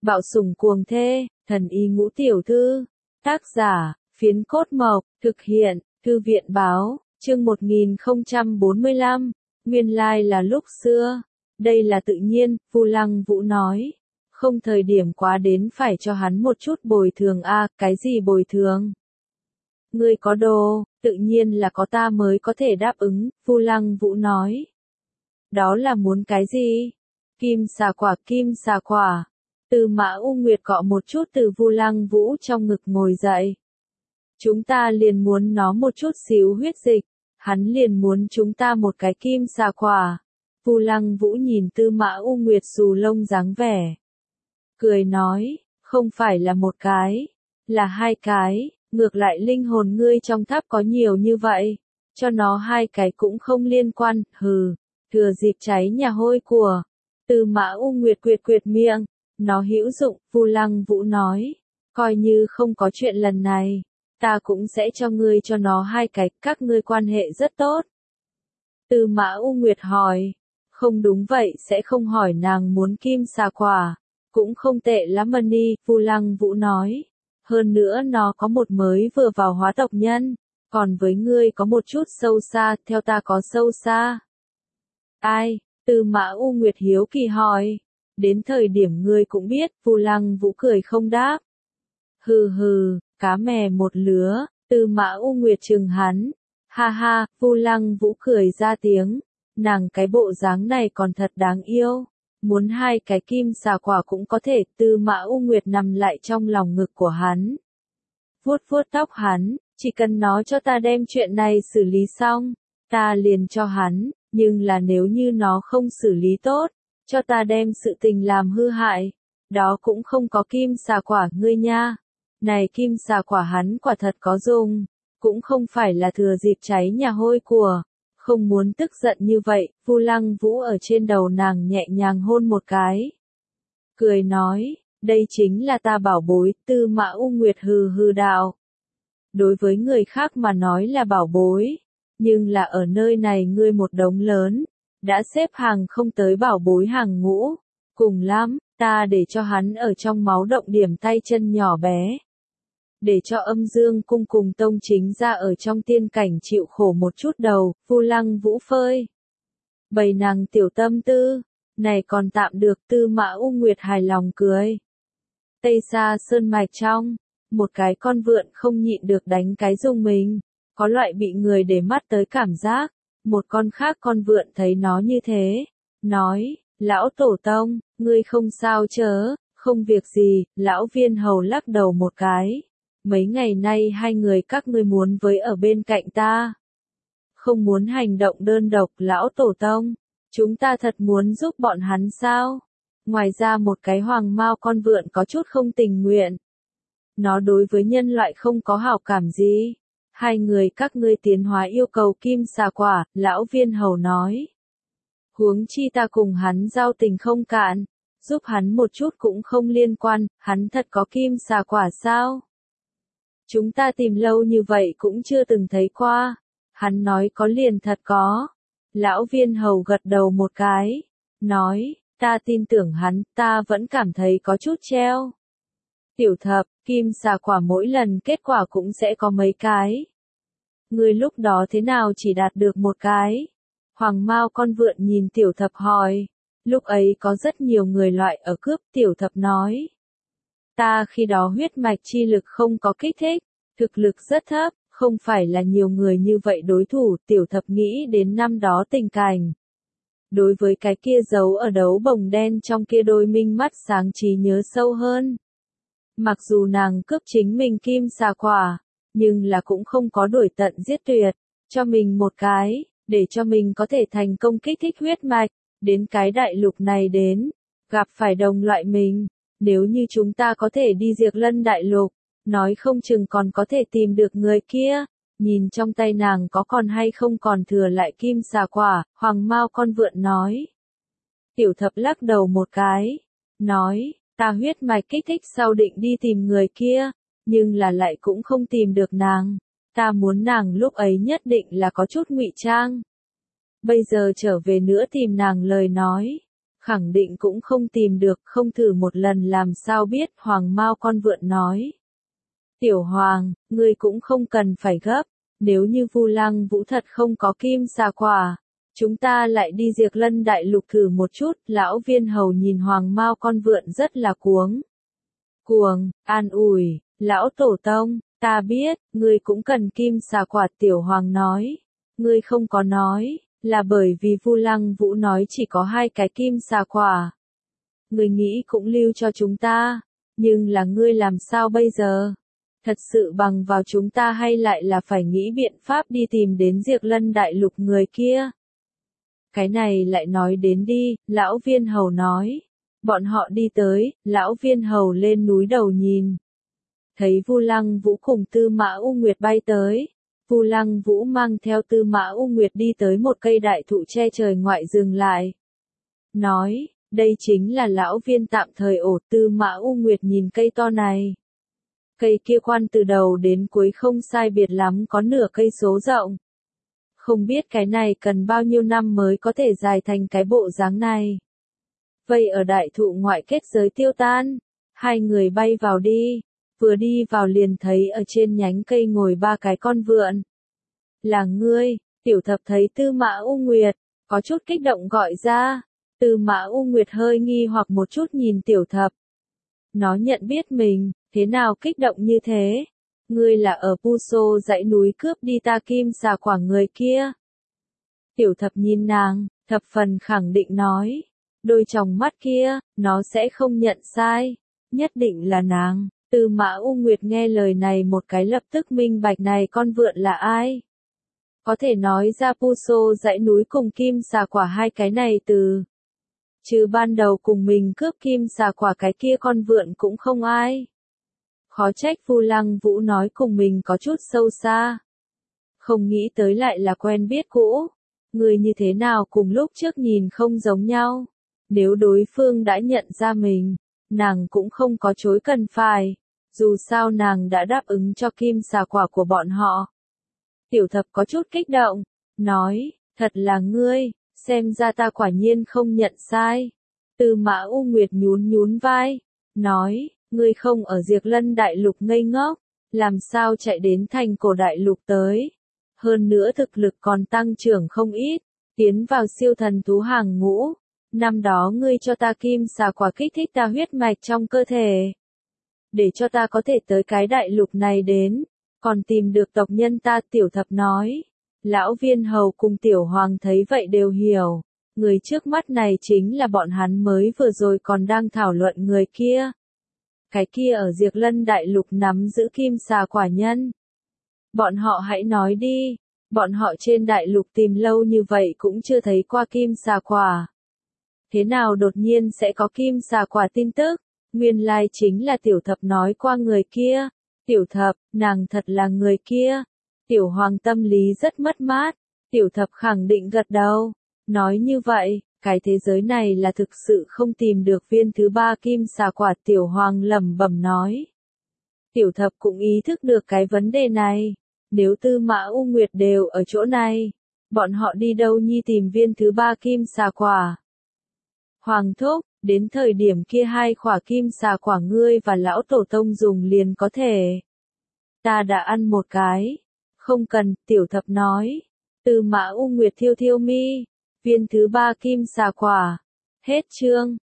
Bạo sủng cuồng thê, thần y ngũ tiểu thư. Tác giả, Phiến Cốt Mộc, thực hiện, Thư viện báo, chương 1045, nguyên lai là lúc xưa. Đây là tự nhiên, Vu Lăng Vũ nói. Không thời điểm quá đến phải cho hắn một chút bồi thường a, cái gì bồi thường? Ngươi có đồ, tự nhiên là có ta mới có thể đáp ứng, Vu Lăng Vũ nói. Đó là muốn cái gì? Kim xà quả. Tư Mã U Nguyệt cọ một chút từ Vu Lăng Vũ trong ngực ngồi dậy. Chúng ta liền muốn nó một chút xíu huyết dịch, hắn liền muốn chúng ta một cái kim xà quả. Vu Lăng Vũ nhìn Tư Mã U Nguyệt xù lông dáng vẻ. Cười nói, không phải là một cái, là hai cái, ngược lại linh hồn ngươi trong tháp có nhiều như vậy, cho nó hai cái cũng không liên quan, hừ, thừa dịp cháy nhà hôi của. Tư Mã U Nguyệt quyệt miệng, nó hữu dụng, Vu Lăng Vũ nói, coi như không có chuyện lần này, ta cũng sẽ cho ngươi cho nó hai cái, các ngươi quan hệ rất tốt. Tư Mã U Nguyệt hỏi, không đúng vậy sẽ không hỏi nàng muốn kim xà quả, cũng không tệ lắm Mani, Vu Lăng Vũ nói, hơn nữa nó có một mới vừa vào hóa tộc nhân, còn với ngươi có một chút sâu xa, theo ta có sâu xa. Ai? Tư Mã U Nguyệt hiếu kỳ hỏi. Đến thời điểm ngươi cũng biết, Vu Lăng Vũ cười không đáp. Hừ hừ, cá mè một lứa, Tư Mã U Nguyệt trừng hắn. Ha ha, Vu Lăng Vũ cười ra tiếng. Nàng cái bộ dáng này còn thật đáng yêu. Muốn hai cái kim xà quả cũng có thể, Tư Mã U Nguyệt nằm lại trong lòng ngực của hắn. Vuốt vuốt tóc hắn, chỉ cần nó cho ta đem chuyện này xử lý xong, ta liền cho hắn, nhưng là nếu như nó không xử lý tốt, cho ta đem sự tình làm hư hại, đó cũng không có kim xà quả ngươi nha. Này kim xà quả hắn quả thật có dùng, cũng không phải là thừa dịp cháy nhà hôi của. Không muốn tức giận như vậy, Vu Lăng Vũ ở trên đầu nàng nhẹ nhàng hôn một cái. Cười nói, đây chính là ta bảo bối, Tư Mã U Nguyệt hừ hừ đạo. Đối với người khác mà nói là bảo bối, nhưng là ở nơi này ngươi một đống lớn, đã xếp hàng không tới bảo bối hàng ngũ. Cùng lắm, ta để cho hắn ở trong máu động điểm tay chân nhỏ bé. Để cho Âm Dương cung cùng Tông Chính ra ở trong tiên cảnh chịu khổ một chút đầu, Vu Lăng Vũ phơi. Bày nàng tiểu tâm tư, này còn tạm được, Tư Mã U Nguyệt hài lòng cười. Tây xa sơn mạch trong, một cái con vượn không nhịn được đánh cái rung mình, có loại bị người để mắt tới cảm giác. Một con khác con vượn thấy nó như thế, nói, lão tổ tông, ngươi không sao chớ, không việc gì, lão Viên Hầu lắc đầu một cái. Mấy ngày nay hai người các ngươi muốn với ở bên cạnh ta. Không muốn hành động đơn độc lão tổ tông. Chúng ta thật muốn giúp bọn hắn sao? Ngoài ra một cái hoàng mao con vượn có chút không tình nguyện. Nó đối với nhân loại không có hảo cảm gì. Hai người các ngươi tiến hóa yêu cầu kim xà quả, lão Viên Hầu nói. Huống chi ta cùng hắn giao tình không cạn. Giúp hắn một chút cũng không liên quan, hắn thật có kim xà quả sao? Chúng ta tìm lâu như vậy cũng chưa từng thấy qua. Hắn nói có liền thật có. Lão Viên Hầu gật đầu một cái. Nói, ta tin tưởng hắn, ta vẫn cảm thấy có chút treo. Tiểu Thập, kim xà quả mỗi lần kết quả cũng sẽ có mấy cái. Ngươi lúc đó thế nào chỉ đạt được một cái? Hoàng Mao con vượn nhìn Tiểu Thập hỏi. Lúc ấy có rất nhiều người loại ở cướp, Tiểu Thập nói. Ta khi đó huyết mạch chi lực không có kích thích, thực lực rất thấp, không phải là nhiều người như vậy đối thủ, Tiểu Thập nghĩ đến năm đó tình cảnh. Đối với cái kia giấu ở đấu bồng đen trong kia đôi minh mắt sáng trí nhớ sâu hơn. Mặc dù nàng cướp chính mình kim xà quả, nhưng là cũng không có đuổi tận giết tuyệt, cho mình một cái, để cho mình có thể thành công kích thích huyết mạch, đến cái đại lục này đến, gặp phải đồng loại mình. Nếu như chúng ta có thể đi Diệt Lân đại lục, nói không chừng còn có thể tìm được người kia. Nhìn trong tay nàng có còn hay không còn thừa lại kim xà quả, Hoàng Mao con vượn nói. Tiểu Thập lắc đầu một cái, nói, ta huyết mạch kích thích sau định đi tìm người kia, nhưng là lại cũng không tìm được nàng. Ta muốn nàng lúc ấy nhất định là có chút ngụy trang. Bây giờ trở về nữa tìm nàng lời nói, khẳng định cũng không tìm được, không thử một lần làm sao biết, Hoàng Mao con vượn nói. Tiểu Hoàng, ngươi cũng không cần phải gấp, nếu như Vu Lăng Vũ thật không có kim xà quả, chúng ta lại đi Diệp Lân Đại Lục thử một chút, lão viên hầu nhìn Hoàng Mao con vượn rất là cuồng, an ủi, lão tổ tông, ta biết, ngươi cũng cần kim xà quả, Tiểu Hoàng nói, ngươi không có nói, là bởi vì Vu Lăng Vũ nói chỉ có 2 cái kim xà quả. Ngươi nghĩ cũng lưu cho chúng ta, nhưng là ngươi làm sao bây giờ? Thật sự bằng vào chúng ta hay lại là phải nghĩ biện pháp đi tìm đến Diệp Lân Đại Lục người kia? Cái này lại nói đến đi, lão viên hầu nói. Bọn họ đi tới, lão viên hầu lên núi đầu nhìn. Thấy Vu Lăng Vũ cùng Tư Mã U Nguyệt bay tới. Vu Lăng Vũ mang theo Tư Mã U Nguyệt đi tới một cây đại thụ che trời ngoại dừng lại. Nói, đây chính là lão viên tạm thời ổ. Tư Mã U Nguyệt nhìn cây to này. Cây kia khoan từ đầu đến cuối không sai biệt lắm có nửa cây số rộng. Không biết cái này cần bao nhiêu năm mới có thể dài thành cái bộ dáng này. Vây ở đại thụ ngoại kết giới tiêu tan. 2 người bay vào đi. Vừa đi vào liền thấy ở trên nhánh cây ngồi 3 cái con vượn. Là ngươi, Tiểu Thập thấy Tư Mã U Nguyệt, có chút kích động gọi ra. Tư Mã U Nguyệt hơi nghi hoặc một chút nhìn Tiểu Thập. Nó nhận biết mình, thế nào kích động như thế? Ngươi là ở Puso dãy núi cướp đi ta kim xà quả người kia. Tiểu Thập nhìn nàng, thập phần khẳng định nói. Đôi tròng mắt kia, nó sẽ không nhận sai. Nhất định là nàng. Tư Mã U Nguyệt nghe lời này một cái lập tức minh bạch này con vượn là ai. Có thể nói ra Puso dãy núi cùng kim xà quả 2 cái này từ. Chứ ban đầu cùng mình cướp kim xà quả cái kia con vượn cũng không ai. Khó trách Vu Lăng Vũ nói cùng mình có chút sâu xa. Không nghĩ tới lại là quen biết cũ. Người như thế nào cùng lúc trước nhìn không giống nhau. Nếu đối phương đã nhận ra mình, nàng cũng không có chối cần phải. Dù sao nàng đã đáp ứng cho kim xà quả của bọn họ. Tiểu Thập có chút kích động, nói, thật là ngươi, xem ra ta quả nhiên không nhận sai. Tư Mã U Nguyệt nhún vai, nói, ngươi không ở Diệp Lân Đại Lục ngây ngốc, làm sao chạy đến thành cổ đại lục tới. Hơn nữa thực lực còn tăng trưởng không ít, tiến vào siêu thần thú hàng ngũ. Năm đó ngươi cho ta kim xà quả kích thích ta huyết mạch trong cơ thể. Để cho ta có thể tới cái đại lục này đến, còn tìm được tộc nhân ta. Tiểu Thập nói. Lão viên hầu cùng Tiểu Hoàng thấy vậy đều hiểu. Người trước mắt này chính là bọn hắn mới vừa rồi còn đang thảo luận người kia. Cái kia ở Diệp Lân Đại Lục nắm giữ kim xà quả nhân. Bọn họ hãy nói đi, bọn họ trên đại lục tìm lâu như vậy cũng chưa thấy qua kim xà quả. Thế nào đột nhiên sẽ có kim xà quả tin tức? Nguyên lai chính là Tiểu Thập nói qua người kia. Tiểu Thập, nàng thật là người kia. Tiểu Hoàng tâm lý rất mất mát. Tiểu Thập khẳng định gật đầu. Nói như vậy, cái thế giới này là thực sự không tìm được viên thứ 3 kim xà quả. Tiểu Hoàng lẩm bẩm nói. Tiểu Thập cũng ý thức được cái vấn đề này. Nếu Tư Mã U Nguyệt đều ở chỗ này, bọn họ đi đâu nhi tìm viên thứ 3 kim xà quả? Hoàng thúc, đến thời điểm kia 2 quả kim xà quả ngươi và lão tổ tông dùng liền có thể. Ta đã ăn một cái. Không cần, Tiểu Thập nói. Tư Mã U Nguyệt thiêu mi. Viên thứ 3 kim xà quả. Hết chương.